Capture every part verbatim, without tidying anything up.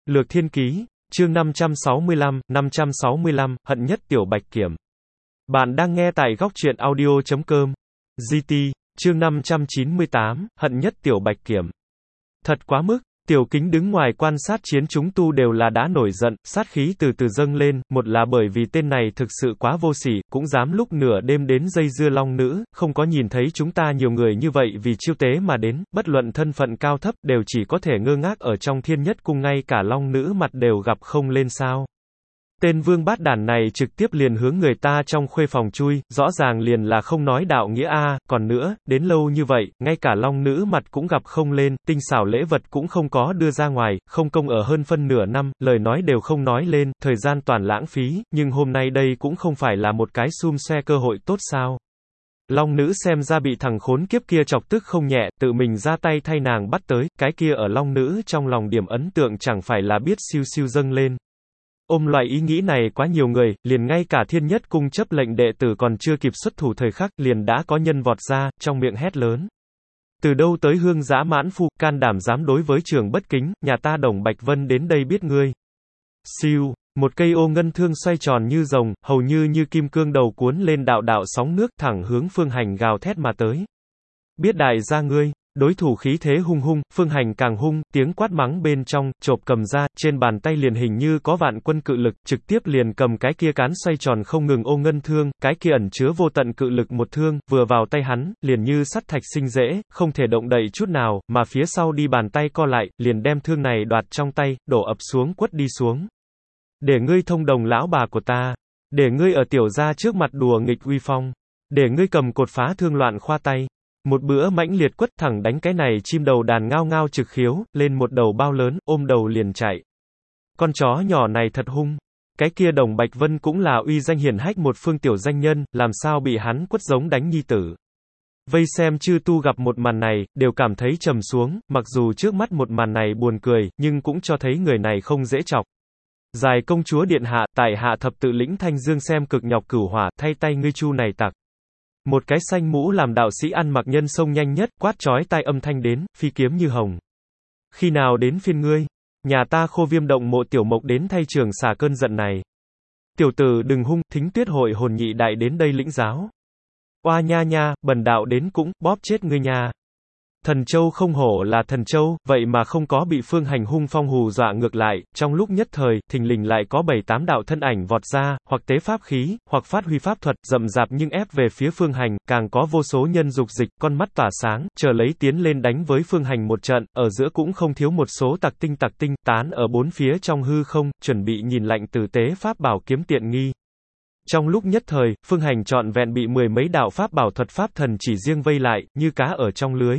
Lược Thiên Ký, chương năm trăm sáu mươi lăm, năm trăm sáu mươi lăm, hận nhất Tiểu Bạch Kiểm. Bạn đang nghe tại góc truyện audio chấm com. giê tê, chương năm trăm chín mươi tám, hận nhất Tiểu Bạch Kiểm. Thật quá mức. Tiểu Kính đứng ngoài quan sát chiến chúng tu đều là đã nổi giận, sát khí từ từ dâng lên, một là bởi vì tên này thực sự quá vô sỉ, cũng dám lúc nửa đêm đến dây dưa long nữ, không có nhìn thấy chúng ta nhiều người như vậy vì chiêu tế mà đến, bất luận thân phận cao thấp, đều chỉ có thể ngơ ngác ở trong thiên nhất cung, ngay cả long nữ mặt đều gặp không lên sao. Tên vương bát đản này trực tiếp liền hướng người ta trong khuê phòng chui, rõ ràng liền là không nói đạo nghĩa a, còn nữa, đến lâu như vậy, ngay cả long nữ mặt cũng gặp không lên, tinh xảo lễ vật cũng không có đưa ra ngoài, không công ở hơn phân nửa năm, lời nói đều không nói lên, thời gian toàn lãng phí, nhưng hôm nay đây cũng không phải là một cái xum xoe cơ hội tốt sao. Long nữ xem ra bị thằng khốn kiếp kia chọc tức không nhẹ, tự mình ra tay thay nàng bắt tới, cái kia ở long nữ trong lòng điểm ấn tượng chẳng phải là biết siêu siêu dâng lên. Ôm loại ý nghĩ này quá nhiều người, liền ngay cả thiên nhất cung chấp lệnh đệ tử còn chưa kịp xuất thủ thời khắc, liền đã có nhân vọt ra, trong miệng hét lớn. Từ đâu tới hương dã mãn phu, can đảm dám đối với trường bất kính, nhà ta Đồng Bạch Vân đến đây biết ngươi. Siêu, một cây ô ngân thương xoay tròn như rồng, hầu như như kim cương đầu cuốn lên đạo đạo sóng nước thẳng hướng Phương Hành gào thét mà tới. Biết đại gia ngươi. Đối thủ khí thế hung hung, Phương Hành càng hung, tiếng quát mắng bên trong, chộp cầm ra, trên bàn tay liền hình như có vạn quân cự lực, trực tiếp liền cầm cái kia cán xoay tròn không ngừng ô ngân thương, cái kia ẩn chứa vô tận cự lực một thương, vừa vào tay hắn, liền như sắt thạch sinh dễ, không thể động đậy chút nào, mà phía sau đi bàn tay co lại, liền đem thương này đoạt trong tay, đổ ập xuống quất đi xuống. Để ngươi thông đồng lão bà của ta, để ngươi ở tiểu gia trước mặt đùa nghịch uy phong, để ngươi cầm cột phá thương loạn khoa tay. Một bữa mãnh liệt quất thẳng đánh cái này chim đầu đàn ngao ngao trực khiếu, lên một đầu bao lớn, ôm đầu liền chạy. Con chó nhỏ này thật hung. Cái kia Đồng Bạch Vân cũng là uy danh hiển hách một phương tiểu danh nhân, làm sao bị hắn quất giống đánh nhi tử. Vây xem chư tu gặp một màn này, đều cảm thấy trầm xuống, mặc dù trước mắt một màn này buồn cười, nhưng cũng cho thấy người này không dễ chọc. Dài công chúa điện hạ, tại hạ thập tự lĩnh Thanh Dương xem cực nhọc cửu hỏa, thay tay ngươi chu này tặc. Một cái xanh mũ làm đạo sĩ ăn mặc nhân sông nhanh nhất, quát chói tai âm thanh đến, phi kiếm như hồng. Khi nào đến phiên ngươi? Nhà ta Khô Viêm động mộ tiểu mộc đến thay trường xả cơn giận này. Tiểu tử đừng hung, Thính Tuyết hội hồn nhị đại đến đây lĩnh giáo. Oa nha nha, bần đạo đến cũng, bóp chết ngươi nha. Thần Châu không hổ là Thần Châu, vậy mà không có bị Phương Hành hung phong hù dọa ngược lại, trong lúc nhất thời, thình lình lại có bảy tám đạo thân ảnh vọt ra, hoặc tế pháp khí, hoặc phát huy pháp thuật, rậm rạp nhưng ép về phía Phương Hành, càng có vô số nhân dục dịch, con mắt tỏa sáng, chờ lấy tiến lên đánh với Phương Hành một trận, ở giữa cũng không thiếu một số tặc tinh tặc tinh, tán ở bốn phía trong hư không, chuẩn bị nhìn lạnh tử tế pháp bảo kiếm tiện nghi. Trong lúc nhất thời, Phương Hành trọn vẹn bị mười mấy đạo pháp bảo thuật pháp thần chỉ riêng vây lại, như cá ở trong lưới.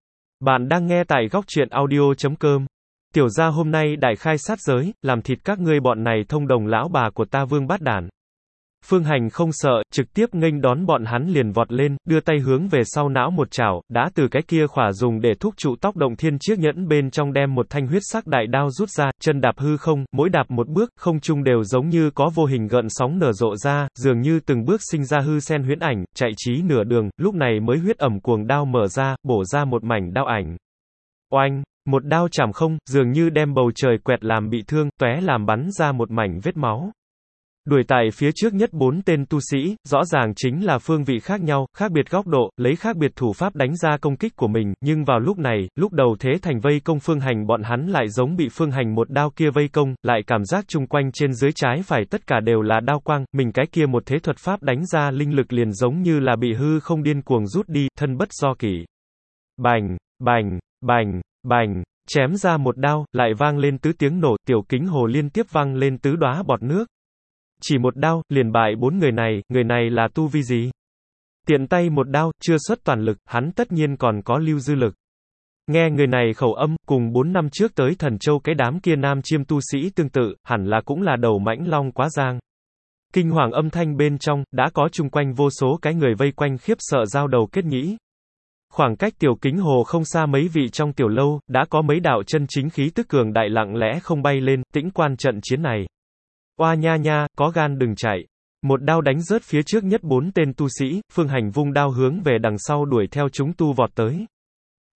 Bạn đang nghe tại góc truyện audio chấm com. Tiểu gia hôm nay đại khai sát giới, làm thịt các ngươi bọn này thông đồng lão bà của ta vương bát đản. Phương Hành không sợ, trực tiếp nghênh đón bọn hắn liền vọt lên, đưa tay hướng về sau não một chảo, đã từ cái kia khỏa dùng để thúc trụ tóc động thiên chiếc nhẫn bên trong đem một thanh huyết sắc đại đao rút ra, chân đạp hư không, mỗi đạp một bước, không trung đều giống như có vô hình gợn sóng nở rộ ra, dường như từng bước sinh ra hư sen huyễn ảnh, chạy trí nửa đường, lúc này mới huyết ẩm cuồng đao mở ra, bổ ra một mảnh đao ảnh. Oanh, một đao chảm không, dường như đem bầu trời quẹt làm bị thương, tóe làm bắn ra một mảnh vết máu. Đuổi tại phía trước nhất bốn tên tu sĩ, rõ ràng chính là phương vị khác nhau, khác biệt góc độ, lấy khác biệt thủ pháp đánh ra công kích của mình, nhưng vào lúc này, lúc đầu thế thành vây công Phương Hành bọn hắn lại giống bị Phương Hành một đao kia vây công, lại cảm giác chung quanh trên dưới trái phải tất cả đều là đao quang, mình cái kia một thế thuật pháp đánh ra linh lực liền giống như là bị hư không điên cuồng rút đi, thân bất do kỷ. Bành, bành, bành, bành, chém ra một đao, lại vang lên tứ tiếng nổ, Tiểu Kính hồ liên tiếp vang lên tứ đóa bọt nước. Chỉ một đao, liền bại bốn người này, người này là tu vi gì? Tiện tay một đao, chưa xuất toàn lực, hắn tất nhiên còn có lưu dư lực. Nghe người này khẩu âm, cùng bốn năm trước tới Thần Châu cái đám kia nam chiêm tu sĩ tương tự, hẳn là cũng là đầu mãnh long quá giang. Kinh hoàng âm thanh bên trong, đã có chung quanh vô số cái người vây quanh khiếp sợ giao đầu kết nhĩ. Khoảng cách Tiểu Kính hồ không xa mấy vị trong tiểu lâu, đã có mấy đạo chân chính khí tức cường đại lặng lẽ không bay lên, tĩnh quan trận chiến này. Oa nha nha, có gan đừng chạy. Một đao đánh rớt phía trước nhất bốn tên tu sĩ, Phương Hành vung đao hướng về đằng sau đuổi theo chúng tu vọt tới.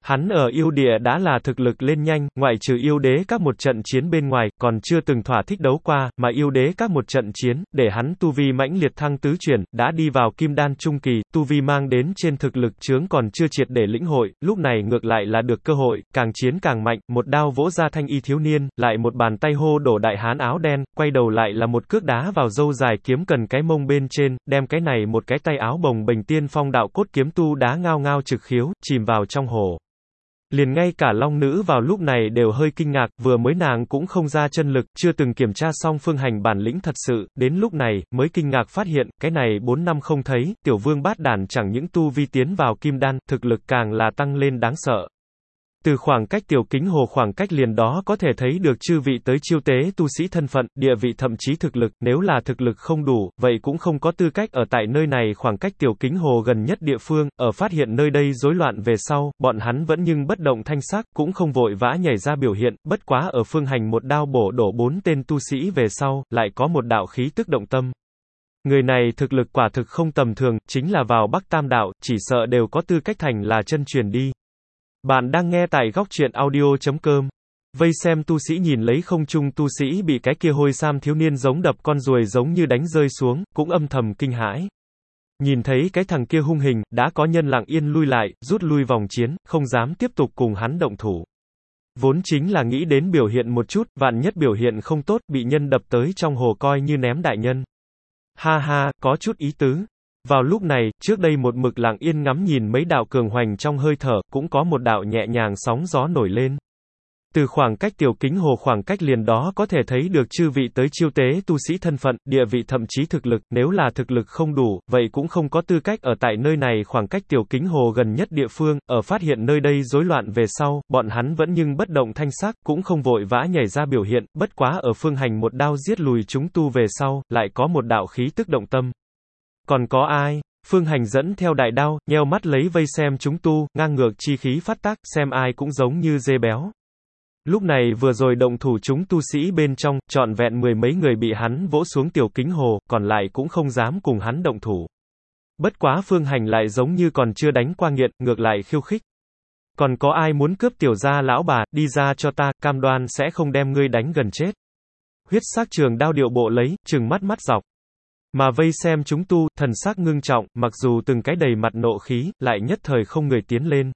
Hắn ở yêu địa đã là thực lực lên nhanh, ngoại trừ yêu đế các một trận chiến bên ngoài, còn chưa từng thỏa thích đấu qua, mà yêu đế các một trận chiến, để hắn tu vi mãnh liệt thăng tứ chuyển, đã đi vào kim đan trung kỳ, tu vi mang đến trên thực lực chướng còn chưa triệt để lĩnh hội, lúc này ngược lại là được cơ hội, càng chiến càng mạnh, một đao vỗ ra thanh y thiếu niên, lại một bàn tay hô đổ đại hán áo đen, quay đầu lại là một cước đá vào râu dài kiếm cần cái mông bên trên, đem cái này một cái tay áo bồng bềnh tiên phong đạo cốt kiếm tu đá ngao ngao trực khiếu, chìm vào trong hồ. Liền ngay cả long nữ vào lúc này đều hơi kinh ngạc, vừa mới nàng cũng không ra chân lực, chưa từng kiểm tra xong Phương Hành bản lĩnh thật sự, đến lúc này, mới kinh ngạc phát hiện, cái này bốn năm không thấy, tiểu vương bát đản chẳng những tu vi tiến vào kim đan, thực lực càng là tăng lên đáng sợ. Từ khoảng cách tiểu kính hồ khoảng cách liền đó có thể thấy được chư vị tới chiêu tế tu sĩ thân phận, địa vị thậm chí thực lực, nếu là thực lực không đủ, vậy cũng không có tư cách ở tại nơi này khoảng cách tiểu kính hồ gần nhất địa phương, ở phát hiện nơi đây rối loạn về sau, bọn hắn vẫn nhưng bất động thanh sắc, cũng không vội vã nhảy ra biểu hiện, bất quá ở Phương Hành một đao bổ đổ bốn tên tu sĩ về sau, lại có một đạo khí tức động tâm. Người này thực lực quả thực không tầm thường, chính là vào Bắc Tam Đạo, chỉ sợ đều có tư cách thành là chân truyền đi. Bạn đang nghe tại góc truyện audio chấm com. Vây xem tu sĩ nhìn lấy không trung tu sĩ bị cái kia hôi sam thiếu niên giống đập con ruồi giống như đánh rơi xuống, cũng âm thầm kinh hãi. Nhìn thấy cái thằng kia hung hình, đã có nhân lặng yên lui lại, rút lui vòng chiến, không dám tiếp tục cùng hắn động thủ. Vốn chính là nghĩ đến biểu hiện một chút, vạn nhất biểu hiện không tốt, bị nhân đập tới trong hồ coi như ném đại nhân. Ha ha, có chút ý tứ. Vào lúc này, trước đây một mực lặng yên ngắm nhìn mấy đạo cường hoành trong hơi thở, cũng có một đạo nhẹ nhàng sóng gió nổi lên. Từ khoảng cách tiểu kính hồ khoảng cách liền đó có thể thấy được chư vị tới chiêu tế tu sĩ thân phận, địa vị thậm chí thực lực, nếu là thực lực không đủ, vậy cũng không có tư cách ở tại nơi này khoảng cách tiểu kính hồ gần nhất địa phương, ở phát hiện nơi đây rối loạn về sau, bọn hắn vẫn nhưng bất động thanh sắc, cũng không vội vã nhảy ra biểu hiện, bất quá ở Phương Hành một đao giết lùi chúng tu về sau, lại có một đạo khí tức động tâm. Còn có ai? Phương Hành dẫn theo đại đao, nheo mắt lấy vây xem chúng tu, ngang ngược chi khí phát tác, xem ai cũng giống như dê béo. Lúc này vừa rồi động thủ chúng tu sĩ bên trong, trọn vẹn mười mấy người bị hắn vỗ xuống tiểu kính hồ, còn lại cũng không dám cùng hắn động thủ. Bất quá Phương Hành lại giống như còn chưa đánh qua nghiện, ngược lại khiêu khích. Còn có ai muốn cướp tiểu gia lão bà, đi ra cho ta, cam đoan sẽ không đem ngươi đánh gần chết. Huyết sắc trường đao điệu bộ lấy, trừng mắt mắt dọc. Mà vây xem chúng tu, thần sắc ngưng trọng, mặc dù từng cái đầy mặt nộ khí, lại nhất thời không người tiến lên.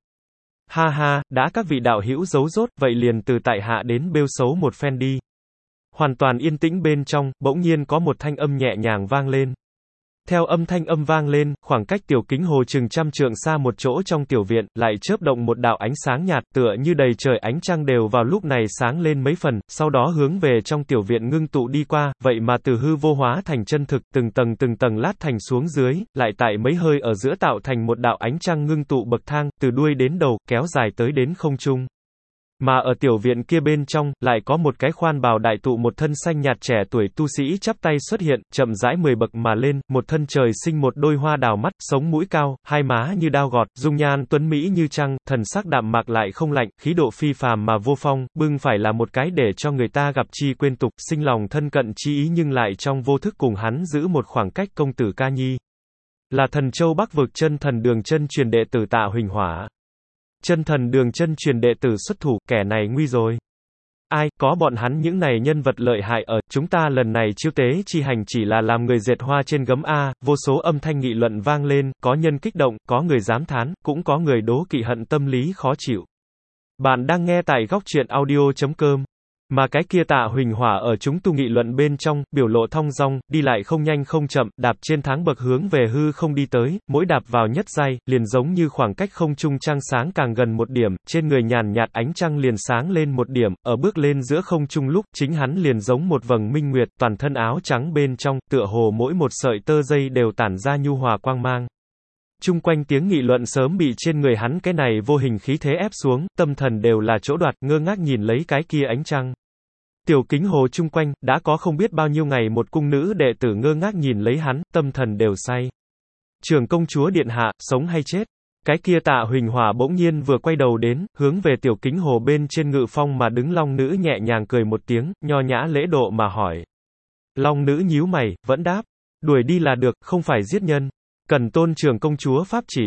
Ha ha, đã các vị đạo hữu giấu rốt, vậy liền từ tại hạ đến bêu xấu một phen đi. Hoàn toàn yên tĩnh bên trong, bỗng nhiên có một thanh âm nhẹ nhàng vang lên. Theo âm thanh âm vang lên, khoảng cách tiểu kính hồ chừng trăm trượng xa một chỗ trong tiểu viện, lại chớp động một đạo ánh sáng nhạt, tựa như đầy trời ánh trăng đều vào lúc này sáng lên mấy phần, sau đó hướng về trong tiểu viện ngưng tụ đi qua, vậy mà từ hư vô hóa thành chân thực, từng tầng từng tầng lát thành xuống dưới, lại tại mấy hơi ở giữa tạo thành một đạo ánh trăng ngưng tụ bậc thang, từ đuôi đến đầu, kéo dài tới đến không trung. Mà ở tiểu viện kia bên trong, lại có một cái khoan bào đại tụ một thân xanh nhạt trẻ tuổi tu sĩ chắp tay xuất hiện, chậm rãi mười bậc mà lên, một thân trời sinh một đôi hoa đào mắt, sống mũi cao, hai má như đao gọt, dung nhan tuấn mỹ như trăng, thần sắc đạm mạc lại không lạnh, khí độ phi phàm mà vô phong, bưng phải là một cái để cho người ta gặp chi quên tục, sinh lòng thân cận chi ý nhưng lại trong vô thức cùng hắn giữ một khoảng cách công tử Ca Nhi. Là Thần Châu Bắc vực chân thần Đường chân truyền đệ tử Tạ Huỳnh Hỏa. Chân thần Đường chân truyền đệ tử xuất thủ, kẻ này nguy rồi. Ai, có bọn hắn những này nhân vật lợi hại ở, chúng ta lần này chiêu tế chi hành chỉ là làm người dệt hoa trên gấm A, vô số âm thanh nghị luận vang lên, có nhân kích động, có người dám thán, cũng có người đố kỵ hận tâm lý khó chịu. Bạn đang nghe tại góc truyện audio chấm com. Mà cái kia Tạ Huỳnh Hỏa ở chúng tu nghị luận bên trong, biểu lộ thong dong, đi lại không nhanh không chậm, đạp trên tháng bậc hướng về hư không đi tới, mỗi đạp vào nhất giai, liền giống như khoảng cách không trung trăng sáng càng gần một điểm, trên người nhàn nhạt ánh trăng liền sáng lên một điểm, ở bước lên giữa không trung lúc, chính hắn liền giống một vầng minh nguyệt, toàn thân áo trắng bên trong, tựa hồ mỗi một sợi tơ dây đều tản ra nhu hòa quang mang. Chung quanh tiếng nghị luận sớm bị trên người hắn cái này vô hình khí thế ép xuống, tâm thần đều là chỗ đoạt, ngơ ngác nhìn lấy cái kia ánh trăng. Tiểu kính hồ chung quanh, đã có không biết bao nhiêu ngày một cung nữ đệ tử ngơ ngác nhìn lấy hắn, tâm thần đều say. Trưởng công chúa điện hạ, sống hay chết? Cái kia Tạ Huỳnh Hỏa bỗng nhiên vừa quay đầu đến, hướng về tiểu kính hồ bên trên ngự phong mà đứng long nữ nhẹ nhàng cười một tiếng, nho nhã lễ độ mà hỏi. Long nữ nhíu mày, vẫn đáp. Đuổi đi là được, không phải giết nhân. Cần tôn trưởng công chúa pháp chỉ.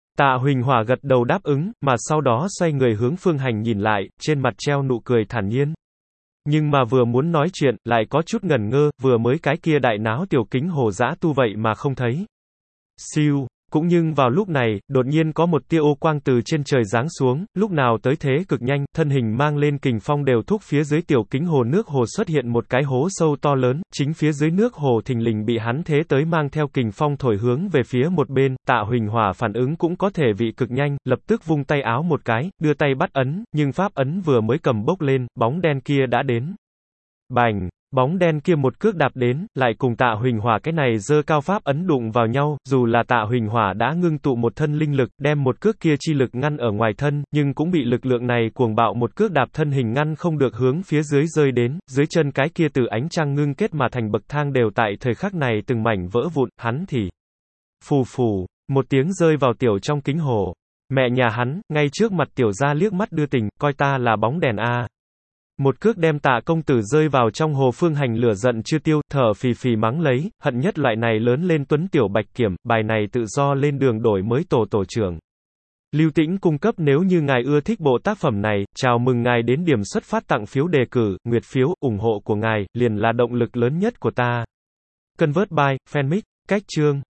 Tạ Huỳnh Hỏa gật đầu đáp ứng, mà sau đó xoay người hướng Phương Hành nhìn lại, trên mặt treo nụ cười thản nhiên. Nhưng mà vừa muốn nói chuyện, lại có chút ngần ngơ, vừa mới cái kia đại náo tiểu kính hồ dã tu vậy mà không thấy. Siêu. Cũng nhưng vào lúc này, đột nhiên có một tia ô quang từ trên trời giáng xuống, lúc nào tới thế cực nhanh, thân hình mang lên kình phong đều thúc phía dưới tiểu kính hồ nước hồ xuất hiện một cái hố sâu to lớn, chính phía dưới nước hồ thình lình bị hắn thế tới mang theo kình phong thổi hướng về phía một bên, Tạ Huỳnh Hỏa phản ứng cũng có thể vị cực nhanh, lập tức vung tay áo một cái, đưa tay bắt ấn, nhưng pháp ấn vừa mới cầm bốc lên, bóng đen kia đã đến. Bành! Bóng đen kia một cước đạp đến, lại cùng Tạ Huỳnh Hỏa cái này giơ cao pháp ấn đụng vào nhau, dù là Tạ Huỳnh Hỏa đã ngưng tụ một thân linh lực, đem một cước kia chi lực ngăn ở ngoài thân, nhưng cũng bị lực lượng này cuồng bạo một cước đạp thân hình ngăn không được hướng phía dưới rơi đến, dưới chân cái kia từ ánh trăng ngưng kết mà thành bậc thang đều tại thời khắc này từng mảnh vỡ vụn, hắn thì phù phù, một tiếng rơi vào tiểu trong kính hồ. Mẹ nhà hắn, ngay trước mặt tiểu gia liếc mắt đưa tình, coi ta là bóng đèn a. Một cước đem Tạ công tử rơi vào trong hồ. Phương Hành lửa giận chưa tiêu, thở phì phì mắng lấy, hận nhất loại này lớn lên tuấn tiểu bạch kiểm, bài này tự do lên đường đổi mới tổ tổ trưởng. Lưu Tĩnh cung cấp nếu như ngài ưa thích bộ tác phẩm này, chào mừng ngài đến điểm xuất phát tặng phiếu đề cử, nguyệt phiếu, ủng hộ của ngài, liền là động lực lớn nhất của ta. Convert by, Fanmic, cách chương.